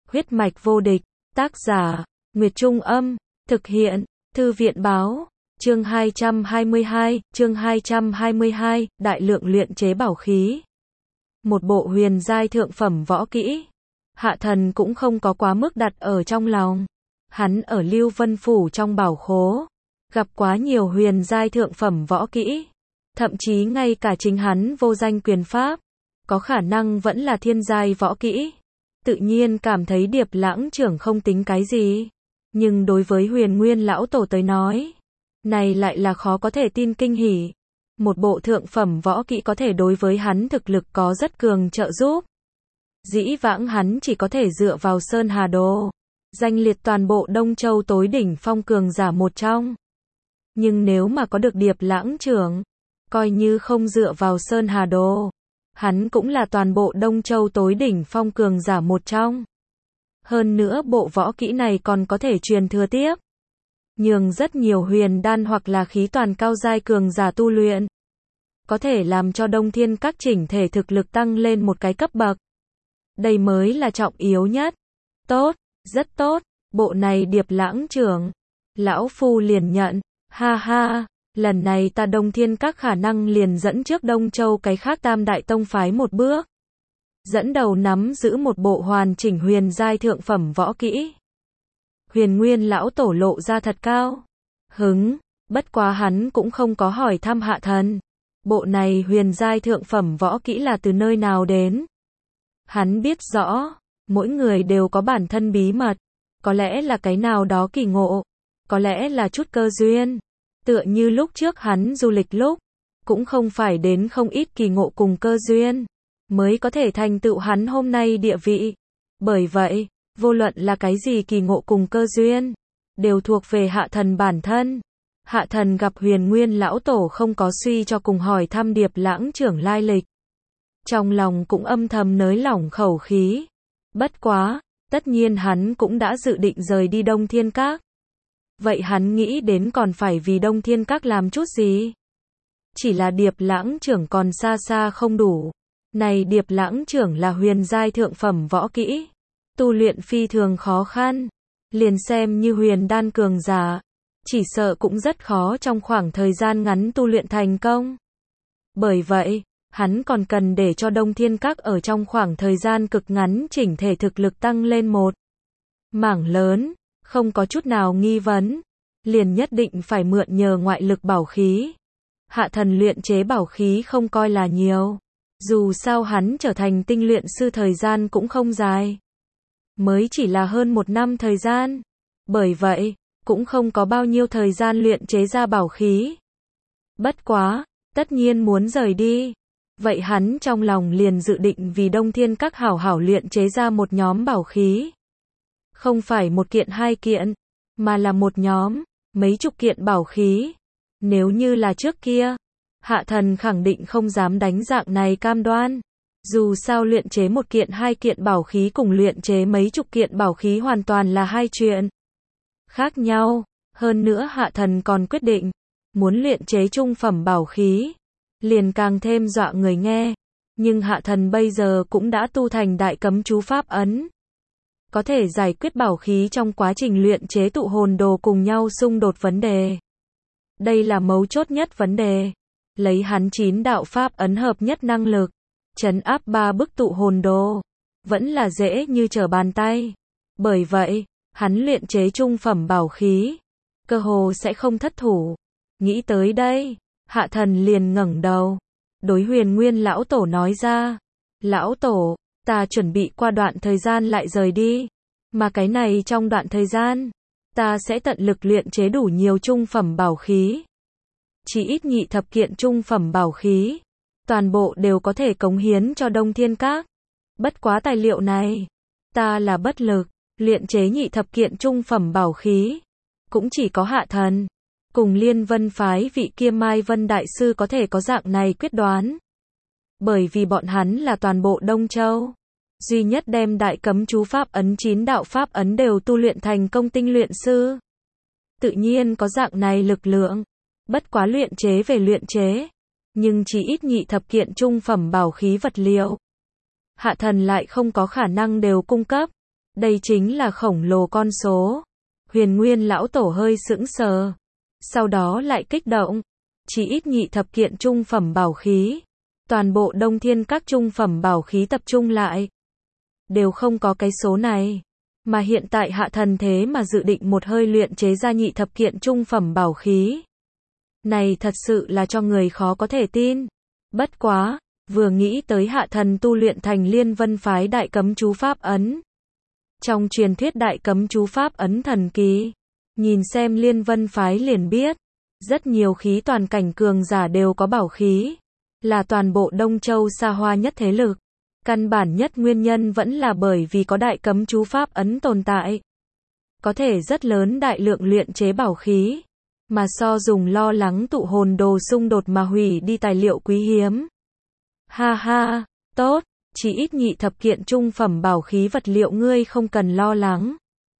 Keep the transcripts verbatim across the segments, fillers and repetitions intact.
Huyết mạch vô địch, tác giả, Nguyệt Trung Âm, thực hiện, Thư viện Báo, chương hai trăm hai mươi hai, chương hai trăm hai mươi hai, đại lượng luyện chế bảo khí. Một bộ huyền giai thượng phẩm võ kỹ. Hạ thần cũng không có quá mức đặt ở trong lòng. Hắn ở Lưu Vân Phủ trong bảo khố, gặp quá nhiều huyền giai thượng phẩm võ kỹ. Thậm chí ngay cả chính hắn vô danh quyền pháp, có khả năng vẫn là thiên giai võ kỹ. Tự nhiên cảm thấy Điệp Lãng Trưởng không tính cái gì. Nhưng đối với Huyền Nguyên lão tổ tới nói, này lại là khó có thể tin kinh hỉ. Một bộ thượng phẩm võ kỹ có thể đối với hắn thực lực có rất cường trợ giúp. Dĩ vãng hắn chỉ có thể dựa vào Sơn Hà Đồ, danh liệt toàn bộ Đông Châu tối đỉnh phong cường giả một trong. Nhưng nếu mà có được Điệp Lãng Trưởng, coi như không dựa vào Sơn Hà Đồ, hắn cũng là toàn bộ Đông Châu tối đỉnh phong cường giả một trong. Hơn nữa bộ võ kỹ này còn có thể truyền thừa tiếp, nhường rất nhiều huyền đan hoặc là khí toàn cao giai cường giả tu luyện. Có thể làm cho Đông Thiên Các chỉnh thể thực lực tăng lên một cái cấp bậc. Đây mới là trọng yếu nhất. Tốt, rất tốt, bộ này Điệp Lãng Trưởng, lão phu liền nhận, ha ha, lần này ta Đông Thiên Các khả năng liền dẫn trước Đông Châu cái khác tam đại tông phái một bước. Dẫn đầu nắm giữ một bộ hoàn chỉnh huyền giai thượng phẩm võ kỹ. Huyền Nguyên lão tổ lộ ra thật cao hứng, bất quá hắn cũng không có hỏi thăm Hạ thần. Bộ này huyền giai thượng phẩm võ kỹ là từ nơi nào đến? Hắn biết rõ, mỗi người đều có bản thân bí mật, có lẽ là cái nào đó kỳ ngộ, có lẽ là chút cơ duyên. Tựa như lúc trước hắn du lịch lúc, cũng không phải đến không ít kỳ ngộ cùng cơ duyên, mới có thể thành tựu hắn hôm nay địa vị. Bởi vậy, vô luận là cái gì kỳ ngộ cùng cơ duyên, đều thuộc về Hạ thần bản thân. Hạ thần gặp Huyền Nguyên lão tổ không có suy cho cùng hỏi thăm Điệp Lãng Trưởng lai lịch. Trong lòng cũng âm thầm nới lỏng khẩu khí. Bất quá, tất nhiên hắn cũng đã dự định rời đi Đông Thiên Các. Vậy hắn nghĩ đến còn phải vì Đông Thiên Các làm chút gì? Chỉ là Điệp Lãng Trưởng còn xa xa không đủ. Này Điệp Lãng Trưởng là huyền giai thượng phẩm võ kỹ, tu luyện phi thường khó khăn, liền xem như huyền đan cường giả, chỉ sợ cũng rất khó trong khoảng thời gian ngắn tu luyện thành công. Bởi vậy, hắn còn cần để cho Đông Thiên Các ở trong khoảng thời gian cực ngắn chỉnh thể thực lực tăng lên một mảng lớn, không có chút nào nghi vấn, liền nhất định phải mượn nhờ ngoại lực bảo khí. Hạ thần luyện chế bảo khí không coi là nhiều, dù sao hắn trở thành tinh luyện sư thời gian cũng không dài, mới chỉ là hơn một năm thời gian, bởi vậy, cũng không có bao nhiêu thời gian luyện chế ra bảo khí. Bất quá, tất nhiên muốn rời đi, vậy hắn trong lòng liền dự định vì Đông Thiên Các hảo hảo luyện chế ra một nhóm bảo khí. Không phải một kiện hai kiện, mà là một nhóm, mấy chục kiện bảo khí. Nếu như là trước kia, Hạ thần khẳng định không dám đánh dạng này cam đoan. Dù sao luyện chế một kiện hai kiện bảo khí cùng luyện chế mấy chục kiện bảo khí hoàn toàn là hai chuyện khác nhau. Hơn nữa Hạ thần còn quyết định, muốn luyện chế trung phẩm bảo khí, liền càng thêm dọa người nghe. Nhưng Hạ thần bây giờ cũng đã tu thành đại cấm chú pháp ấn, có thể giải quyết bảo khí trong quá trình luyện chế tụ hồn đồ cùng nhau xung đột vấn đề. Đây là mấu chốt nhất vấn đề. Lấy hắn chín đạo pháp ấn hợp nhất năng lực, trấn áp ba bức tụ hồn đồ, vẫn là dễ như trở bàn tay. Bởi vậy, hắn luyện chế trung phẩm bảo khí, cơ hồ sẽ không thất thủ. Nghĩ tới đây, Hạ thần liền ngẩng đầu, đối Huyền Nguyên lão tổ nói ra, lão tổ, ta chuẩn bị qua đoạn thời gian lại rời đi, mà cái này trong đoạn thời gian, ta sẽ tận lực luyện chế đủ nhiều trung phẩm bảo khí. Chỉ ít nhị thập kiện trung phẩm bảo khí, toàn bộ đều có thể cống hiến cho Đông Thiên Các. Bất quá tài liệu này, ta là bất lực, luyện chế nhị thập kiện trung phẩm bảo khí, cũng chỉ có Hạ thần cùng Liên Vân phái vị kia Mai Vân đại sư có thể có dạng này quyết đoán. Bởi vì bọn hắn là toàn bộ Đông Châu duy nhất đem đại cấm chú pháp ấn chín đạo pháp ấn đều tu luyện thành công tinh luyện sư. Tự nhiên có dạng này lực lượng. Bất quá luyện chế về luyện chế, nhưng chỉ ít nhị thập kiện trung phẩm bảo khí vật liệu, Hạ thần lại không có khả năng đều cung cấp. Đây chính là khổng lồ con số. Huyền Nguyên lão tổ hơi sững sờ. Sau đó lại kích động. Chỉ ít nhị thập kiện trung phẩm bảo khí. Toàn bộ Đông Thiên các trung phẩm bảo khí tập trung lại. Đều không có cái số này. Mà hiện tại hạ thần thế mà dự định một hơi luyện chế ra nhị thập kiện trung phẩm bảo khí. Này thật sự là cho người khó có thể tin. Bất quá, vừa nghĩ tới hạ thần tu luyện thành Liên Vân phái đại cấm chú pháp ấn. Trong truyền thuyết đại cấm chú pháp ấn thần kỳ, nhìn xem Liên Vân phái liền biết, rất nhiều khí toàn cảnh cường giả đều có bảo khí, là toàn bộ Đông Châu xa hoa nhất thế lực. Căn bản nhất nguyên nhân vẫn là bởi vì có đại cấm chú pháp ấn tồn tại. Có thể rất lớn đại lượng luyện chế bảo khí, mà so dùng lo lắng tụ hồn đồ xung đột mà hủy đi tài liệu quý hiếm. Ha ha, tốt, chỉ ít nhị thập kiện trung phẩm bảo khí vật liệu ngươi không cần lo lắng.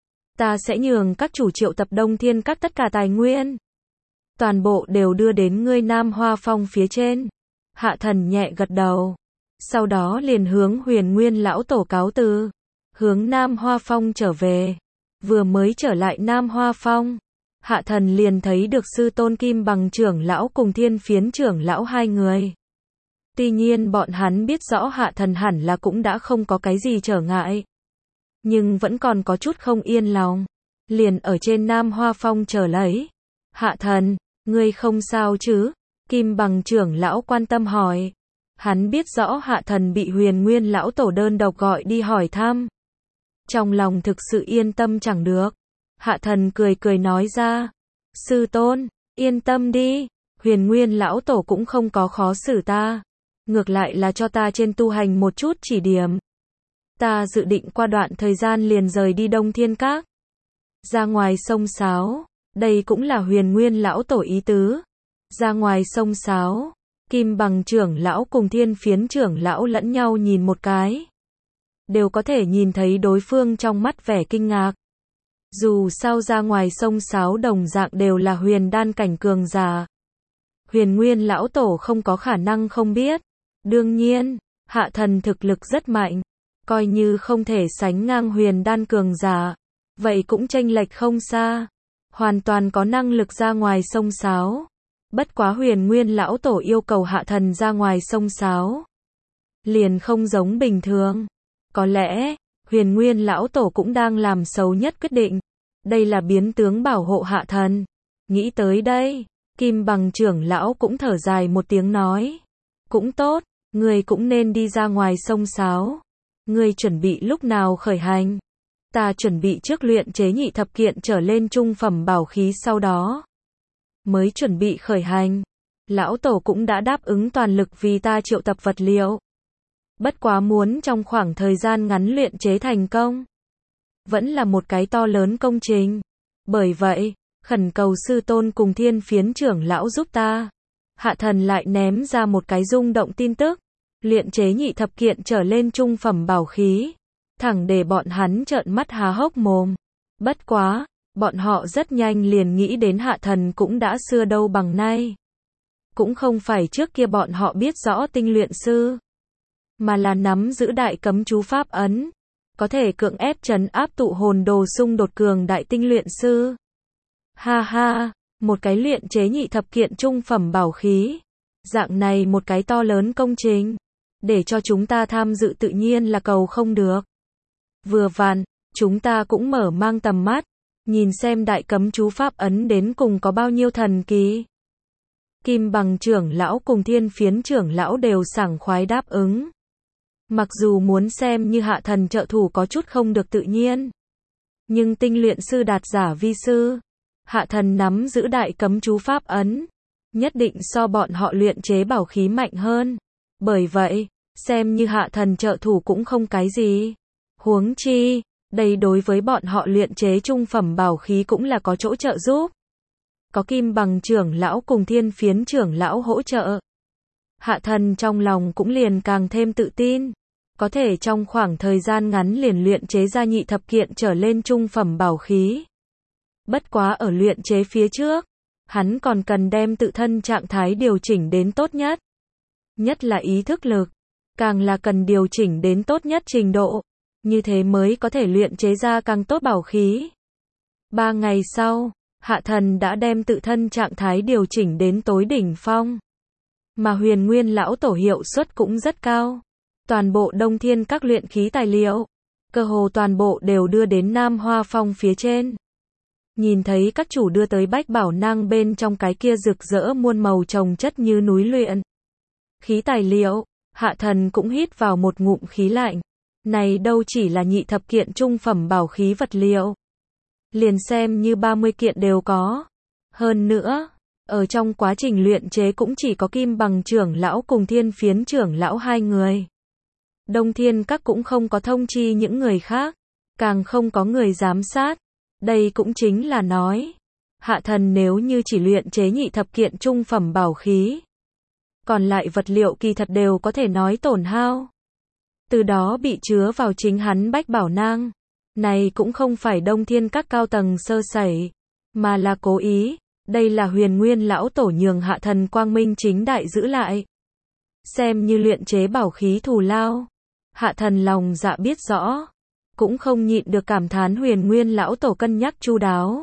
Ta sẽ nhường các chủ triệu tập Đông Thiên các tất cả tài nguyên. Toàn bộ đều đưa đến ngươi Nam Hoa Phong phía trên. Hạ thần nhẹ gật đầu. Sau đó liền hướng Huyền Nguyên lão tổ cáo từ. Hướng Nam Hoa Phong trở về. Vừa mới trở lại Nam Hoa Phong. Hạ thần liền thấy được sư tôn Kim Bằng trưởng lão cùng Thiên Phiến trưởng lão hai người. Tuy nhiên bọn hắn biết rõ hạ thần hẳn là cũng đã không có cái gì trở ngại. Nhưng vẫn còn có chút không yên lòng. Liền ở trên Nam Hoa Phong chờ lấy. Hạ thần, ngươi không sao chứ? Kim Bằng trưởng lão quan tâm hỏi. Hắn biết rõ hạ thần bị Huyền Nguyên lão tổ đơn độc gọi đi hỏi thăm. Trong lòng thực sự yên tâm chẳng được. Hạ thần cười cười nói ra. Sư tôn, yên tâm đi. Huyền Nguyên lão tổ cũng không có khó xử ta. Ngược lại là cho ta trên tu hành một chút chỉ điểm. Ta dự định qua đoạn thời gian liền rời đi Đông Thiên Các. Ra ngoài sông Sáo. Đây cũng là Huyền Nguyên lão tổ ý tứ. Ra ngoài sông Sáo. Kim Bằng trưởng lão cùng Thiên Phiến trưởng lão lẫn nhau nhìn một cái. Đều có thể nhìn thấy đối phương trong mắt vẻ kinh ngạc. Dù sao ra ngoài sông Sáo đồng dạng đều là huyền đan cảnh cường giả. Huyền Nguyên lão tổ không có khả năng không biết. Đương nhiên, hạ thần thực lực rất mạnh. Coi như không thể sánh ngang huyền đan cường giả. Vậy cũng chênh lệch không xa. Hoàn toàn có năng lực ra ngoài sông Sáo. Bất quá Huyền Nguyên lão tổ yêu cầu hạ thần ra ngoài sông Sáo. Liền không giống bình thường. Có lẽ, Huyền Nguyên lão tổ cũng đang làm xấu nhất quyết định. Đây là biến tướng bảo hộ hạ thần. Nghĩ tới đây, Kim Bằng trưởng lão cũng thở dài một tiếng nói. Cũng tốt, ngươi cũng nên đi ra ngoài sông Sáo. Ngươi chuẩn bị lúc nào khởi hành? Ta chuẩn bị trước luyện chế nhị thập kiện trở lên trung phẩm bảo khí sau đó. Mới chuẩn bị khởi hành. Lão tổ cũng đã đáp ứng toàn lực vì ta triệu tập vật liệu. Bất quá muốn trong khoảng thời gian ngắn luyện chế thành công. Vẫn là một cái to lớn công trình. Bởi vậy, khẩn cầu sư tôn cùng Thiên Phiến trưởng lão giúp ta. Hạ thần lại ném ra một cái rung động tin tức. Luyện chế nhị thập kiện trở lên trung phẩm bảo khí. Thẳng để bọn hắn trợn mắt há hốc mồm. Bất quá, bọn họ rất nhanh liền nghĩ đến hạ thần cũng đã xưa đâu bằng nay. Cũng không phải trước kia bọn họ biết rõ tinh luyện sư. Mà là nắm giữ đại cấm chú pháp ấn. Có thể cưỡng ép trấn áp tụ hồn đồ xung đột cường đại tinh luyện sư. Ha ha, một cái luyện chế nhị thập kiện trung phẩm bảo khí. Dạng này một cái to lớn công trình. Để cho chúng ta tham dự tự nhiên là cầu không được. Vừa vặn, chúng ta cũng mở mang tầm mắt. Nhìn xem đại cấm chú pháp ấn đến cùng có bao nhiêu thần kỳ. Kim Bằng trưởng lão cùng Thiên Phiến trưởng lão đều sảng khoái đáp ứng. Mặc dù muốn xem như hạ thần trợ thủ có chút không được tự nhiên. Nhưng tinh luyện sư đạt giả vi sư. Hạ thần nắm giữ đại cấm chú pháp ấn. Nhất định so bọn họ luyện chế bảo khí mạnh hơn. Bởi vậy, xem như hạ thần trợ thủ cũng không cái gì. Huống chi, đây đối với bọn họ luyện chế trung phẩm bảo khí cũng là có chỗ trợ giúp. Có Kim Bằng trưởng lão cùng Thiên Phiến trưởng lão hỗ trợ. Hạ thần trong lòng cũng liền càng thêm tự tin. Có thể trong khoảng thời gian ngắn liền luyện chế ra nhị thập kiện trở lên trung phẩm bảo khí. Bất quá ở luyện chế phía trước, hắn còn cần đem tự thân trạng thái điều chỉnh đến tốt nhất. Nhất là ý thức lực, càng là cần điều chỉnh đến tốt nhất trình độ. như thế mới có thể luyện chế ra càng tốt bảo khí. Ba ngày sau, Hạ Thần đã đem tự thân trạng thái điều chỉnh đến tối đỉnh phong. Mà Huyền Nguyên lão tổ hiệu suất cũng rất cao. Toàn bộ Đông Thiên các luyện khí tài liệu, cơ hồ toàn bộ đều đưa đến Nam Hoa Phong phía trên. Nhìn thấy các chủ đưa tới bách bảo nang bên trong cái kia rực rỡ muôn màu chồng chất như núi luyện khí tài liệu, Hạ Thần cũng hít vào một ngụm khí lạnh. Này đâu chỉ là nhị thập kiện trung phẩm bảo khí vật liệu. Liền xem như ba mươi kiện đều có. Hơn nữa, ở trong quá trình luyện chế cũng chỉ có Kim Bằng trưởng lão cùng Thiên Phiến trưởng lão hai người. Đông Thiên các cũng không có thông chi những người khác, càng không có người giám sát. Đây cũng chính là nói, Hạ Thần nếu như chỉ luyện chế nhị thập kiện trung phẩm bảo khí, còn lại vật liệu kỳ thật đều có thể nói tổn hao. Từ đó bị chứa vào chính hắn bách bảo nang. Này cũng không phải Đông Thiên các cao tầng sơ sẩy, mà là cố ý. Đây là Huyền Nguyên lão tổ nhường Hạ Thần quang minh chính đại giữ lại, xem như luyện chế bảo khí thù lao. Hạ Thần lòng dạ biết rõ, cũng không nhịn được cảm thán Huyền Nguyên lão tổ cân nhắc chu đáo.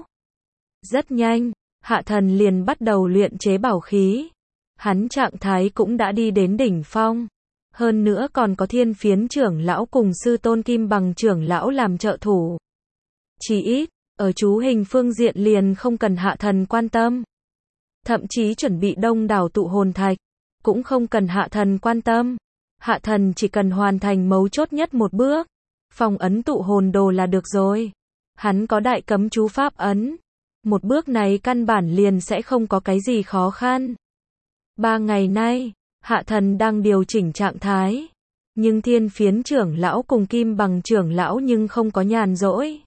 Rất nhanh, Hạ Thần liền bắt đầu luyện chế bảo khí. Hắn trạng thái cũng đã đi đến đỉnh phong. Hơn nữa còn có Thiên Phiến trưởng lão cùng sư tôn Kim Bằng trưởng lão làm trợ thủ. Chỉ ít, ở chú hình phương diện liền không cần Hạ Thần quan tâm. Thậm chí chuẩn bị đông đảo tụ hồn thạch, cũng không cần Hạ Thần quan tâm. Hạ Thần chỉ cần hoàn thành mấu chốt nhất một bước, phong ấn tụ hồn đồ là được rồi. Hắn có đại cấm chú pháp ấn. Một bước này căn bản liền sẽ không có cái gì khó khăn. Ba ngày nay, Hạ Thần đang điều chỉnh trạng thái. Nhưng Thiên Phiến trưởng lão cùng Kim Bằng trưởng lão nhưng không có nhàn rỗi.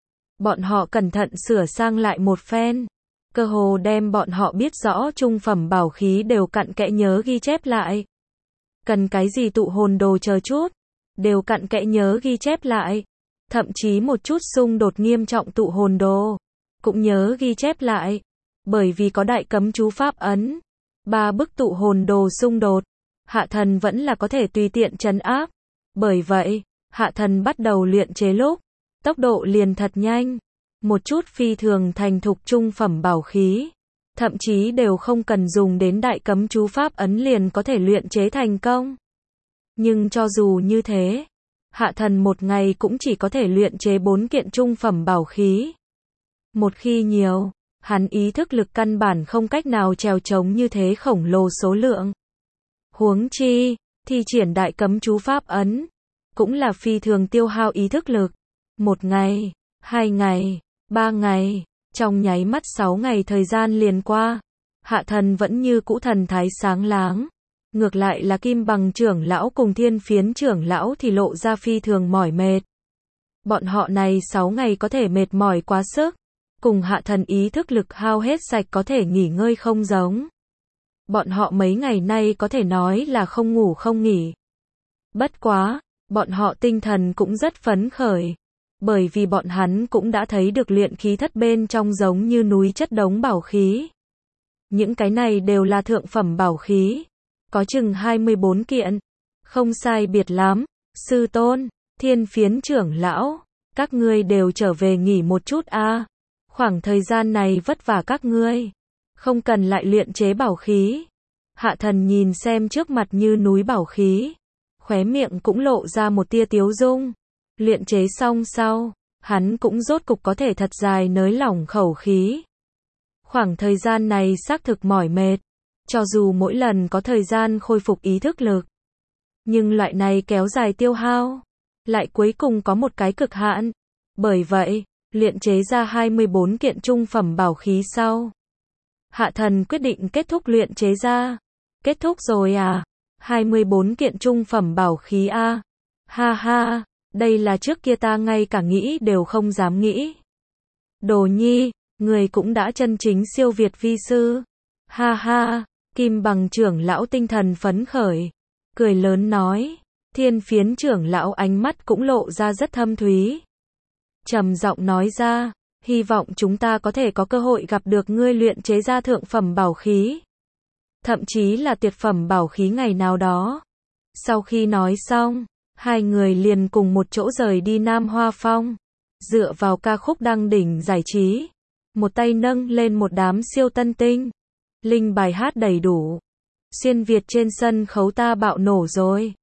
Bọn họ cẩn thận sửa sang lại một phen. Cơ hồ đem bọn họ biết rõ trung phẩm bảo khí đều cặn kẽ nhớ ghi chép lại. Cần cái gì tụ hồn đồ chờ chút, đều cặn kẽ nhớ ghi chép lại. Thậm chí một chút xung đột nghiêm trọng tụ hồn đồ, cũng nhớ ghi chép lại. Bởi vì có đại cấm chú pháp ấn, ba bức tụ hồn đồ xung đột, Hạ Thần vẫn là có thể tùy tiện trấn áp. Bởi vậy, Hạ Thần bắt đầu luyện chế lúc, tốc độ liền thật nhanh. Một chút phi thường thành thục trung phẩm bảo khí, thậm chí đều không cần dùng đến đại cấm chú pháp ấn liền có thể luyện chế thành công. Nhưng cho dù như thế, Hạ Thần một ngày cũng chỉ có thể luyện chế bốn kiện trung phẩm bảo khí. Một khi nhiều, hắn ý thức lực căn bản không cách nào trèo chống như thế khổng lồ số lượng. Huống chi, thi triển đại cấm chú pháp ấn, cũng là phi thường tiêu hao ý thức lực. Một ngày, hai ngày, ba ngày, trong nháy mắt sáu ngày thời gian liền qua. Hạ Thần vẫn như cũ thần thái sáng láng. Ngược lại là Kim Bằng trưởng lão cùng Thiên Phiến trưởng lão thì lộ ra phi thường mỏi mệt. Bọn họ này sáu ngày có thể mệt mỏi quá sức. Cùng Hạ Thần ý thức lực hao hết sạch có thể nghỉ ngơi không giống. Bọn họ mấy ngày nay có thể nói là không ngủ không nghỉ. Bất quá, bọn họ tinh thần cũng rất phấn khởi. Bởi vì bọn hắn cũng đã thấy được luyện khí thất bên trong giống như núi chất đống bảo khí. Những cái này đều là thượng phẩm bảo khí. Có chừng hai mươi bốn kiện. Không sai biệt lắm. Sư tôn, Thiên Phiến trưởng lão, các ngươi đều trở về nghỉ một chút a. À. Khoảng thời gian này vất vả các ngươi. Không cần lại luyện chế bảo khí. Hạ Thần nhìn xem trước mặt như núi bảo khí. Khóe miệng cũng lộ ra một tia tiếu dung. Luyện chế xong sau, hắn cũng rốt cục có thể thật dài nới lỏng khẩu khí. Khoảng thời gian này xác thực mỏi mệt. Cho dù mỗi lần có thời gian khôi phục ý thức lực, nhưng loại này kéo dài tiêu hao, lại cuối cùng có một cái cực hạn. Bởi vậy, luyện chế ra hai mươi bốn kiện trung phẩm bảo khí sau, Hạ Thần quyết định kết thúc luyện chế ra. Kết thúc rồi à? hai mươi bốn kiện trung phẩm bảo khí a. À? Ha ha, đây là trước kia ta ngay cả nghĩ đều không dám nghĩ. Đồ nhi, người cũng đã chân chính siêu việt vi sư. Ha ha, Kim Bằng trưởng lão tinh thần phấn khởi, cười lớn nói. Thiên Phiến trưởng lão ánh mắt cũng lộ ra rất thâm thúy. Trầm giọng nói ra, hy vọng chúng ta có thể có cơ hội gặp được ngươi luyện chế ra thượng phẩm bảo khí. Thậm chí là tuyệt phẩm bảo khí ngày nào đó. Sau khi nói xong, Hai người liền cùng một chỗ rời đi Nam Hoa Phong. Dựa vào ca khúc đăng đỉnh giải trí. Một tay nâng lên một đám siêu tân tinh. Linh bài hát đầy đủ. Xuyên Việt trên sân khấu ta bạo nổ rồi.